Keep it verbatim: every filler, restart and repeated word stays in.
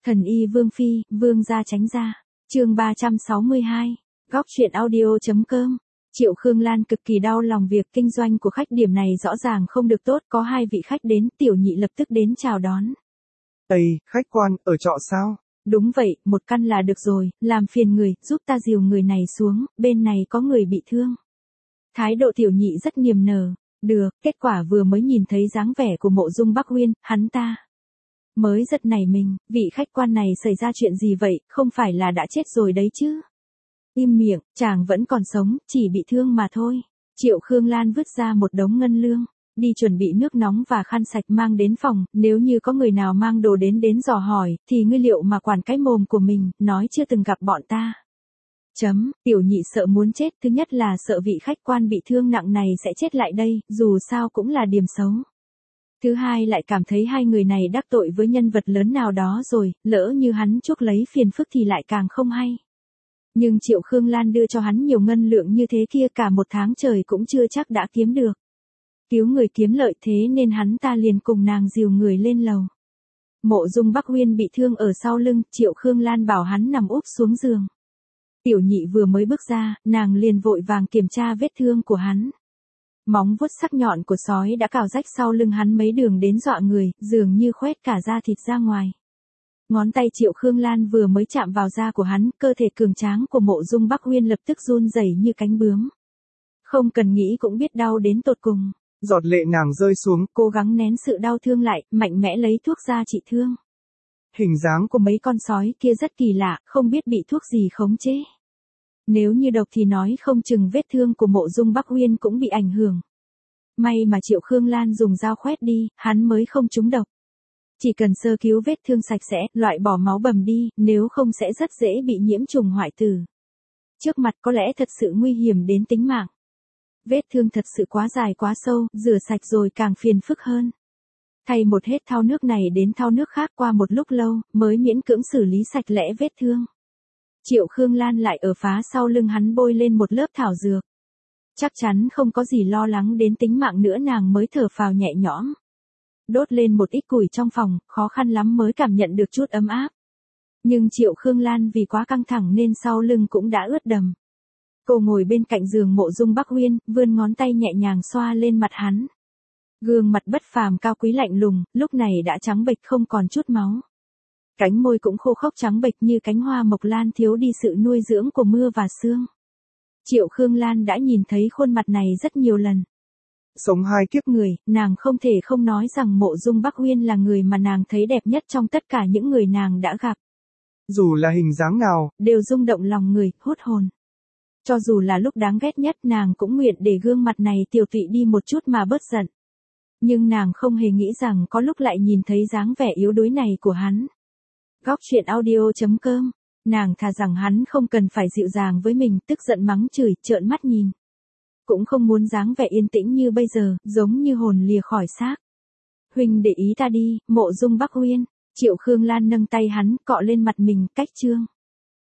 Thần y Vương Phi, Vương gia tránh ra. Chương ba trăm sáu mươi hai. Góc truyện audio.com. Triệu Khương Lan cực kỳ đau lòng việc kinh doanh của khách điểm này rõ ràng không được tốt, có hai vị khách đến, tiểu nhị lập tức đến chào đón. Ây, khách quan, ở trọ sao? Đúng vậy, một căn là được rồi, làm phiền người, giúp ta dìu người này xuống, bên này có người bị thương. Thái độ tiểu nhị rất niềm nở. Được, kết quả vừa mới nhìn thấy dáng vẻ của Mộ Dung Bắc Uyên, hắn ta mới giật nảy mình, vị khách quan này xảy ra chuyện gì vậy, không phải là đã chết rồi đấy chứ? Im miệng, chàng vẫn còn sống, chỉ bị thương mà thôi. Triệu Khương Lan vứt ra một đống ngân lương, đi chuẩn bị nước nóng và khăn sạch mang đến phòng, nếu như có người nào mang đồ đến đến dò hỏi, thì ngươi liệu mà quản cái mồm của mình, nói chưa từng gặp bọn ta. Chấm, tiểu nhị sợ muốn chết, thứ nhất là sợ vị khách quan bị thương nặng này sẽ chết lại đây, dù sao cũng là điểm xấu. Thứ hai lại cảm thấy hai người này đắc tội với nhân vật lớn nào đó rồi, lỡ như hắn chuốc lấy phiền phức thì lại càng không hay. Nhưng Triệu Khương Lan đưa cho hắn nhiều ngân lượng như thế kia cả một tháng trời cũng chưa chắc đã kiếm được. Cứu người kiếm lợi thế nên hắn ta liền cùng nàng dìu người lên lầu. Mộ Dung Bắc Uyên bị thương ở sau lưng, Triệu Khương Lan bảo hắn nằm úp xuống giường. Tiểu nhị vừa mới bước ra, nàng liền vội vàng kiểm tra vết thương của hắn. Móng vuốt sắc nhọn của sói đã cào rách sau lưng hắn mấy đường đến dọa người, dường như khoét cả da thịt ra ngoài. Ngón tay Triệu Khương Lan vừa mới chạm vào da của hắn, cơ thể cường tráng của Mộ Dung Bắc Uyên lập tức run rẩy như cánh bướm. Không cần nghĩ cũng biết đau đến tột cùng. Giọt lệ nàng rơi xuống, cố gắng nén sự đau thương lại, mạnh mẽ lấy thuốc ra trị thương. Hình dáng của mấy con sói kia rất kỳ lạ, không biết bị thuốc gì khống chế. Nếu như độc thì nói không chừng vết thương của Mộ Dung Bắc Uyên cũng bị ảnh hưởng. May mà Triệu Khương Lan dùng dao khoét đi, hắn mới không trúng độc. Chỉ cần sơ cứu vết thương sạch sẽ, loại bỏ máu bầm đi, nếu không sẽ rất dễ bị nhiễm trùng hoại tử. Trước mặt có lẽ thật sự nguy hiểm đến tính mạng. Vết thương thật sự quá dài quá sâu, rửa sạch rồi càng phiền phức hơn. Thay một hết thau nước này đến thau nước khác qua một lúc lâu, mới miễn cưỡng xử lý sạch lẽ vết thương. Triệu Khương Lan lại ở phá sau lưng hắn bôi lên một lớp thảo dược. Chắc chắn không có gì lo lắng đến tính mạng nữa, nàng mới thở phào nhẹ nhõm. Đốt lên một ít củi trong phòng, khó khăn lắm mới cảm nhận được chút ấm áp. Nhưng Triệu Khương Lan vì quá căng thẳng nên sau lưng cũng đã ướt đầm. Cô ngồi bên cạnh giường Mộ Dung Bắc Uyên, vươn ngón tay nhẹ nhàng xoa lên mặt hắn. Gương mặt bất phàm cao quý lạnh lùng, lúc này đã trắng bệch không còn chút máu. Cánh môi cũng khô khốc trắng bệch như cánh hoa mộc lan thiếu đi sự nuôi dưỡng của mưa và sương. Triệu Khương Lan đã nhìn thấy khuôn mặt này rất nhiều lần. Sống hai kiếp người, nàng không thể không nói rằng Mộ Dung Bắc Uyên là người mà nàng thấy đẹp nhất trong tất cả những người nàng đã gặp. Dù là hình dáng nào, đều rung động lòng người, hút hồn. Cho dù là lúc đáng ghét nhất nàng cũng nguyện để gương mặt này tiểu tụy đi một chút mà bớt giận. Nhưng nàng không hề nghĩ rằng có lúc lại nhìn thấy dáng vẻ yếu đuối này của hắn. Góc truyện audio.com. Nàng thà rằng hắn không cần phải dịu dàng với mình, tức giận mắng chửi, trợn mắt nhìn. Cũng không muốn dáng vẻ yên tĩnh như bây giờ, giống như hồn lìa khỏi xác. Huynh để ý ta đi, Mộ Dung Bắc Uyên. Triệu Khương Lan nâng tay hắn, cọ lên mặt mình, cách chương.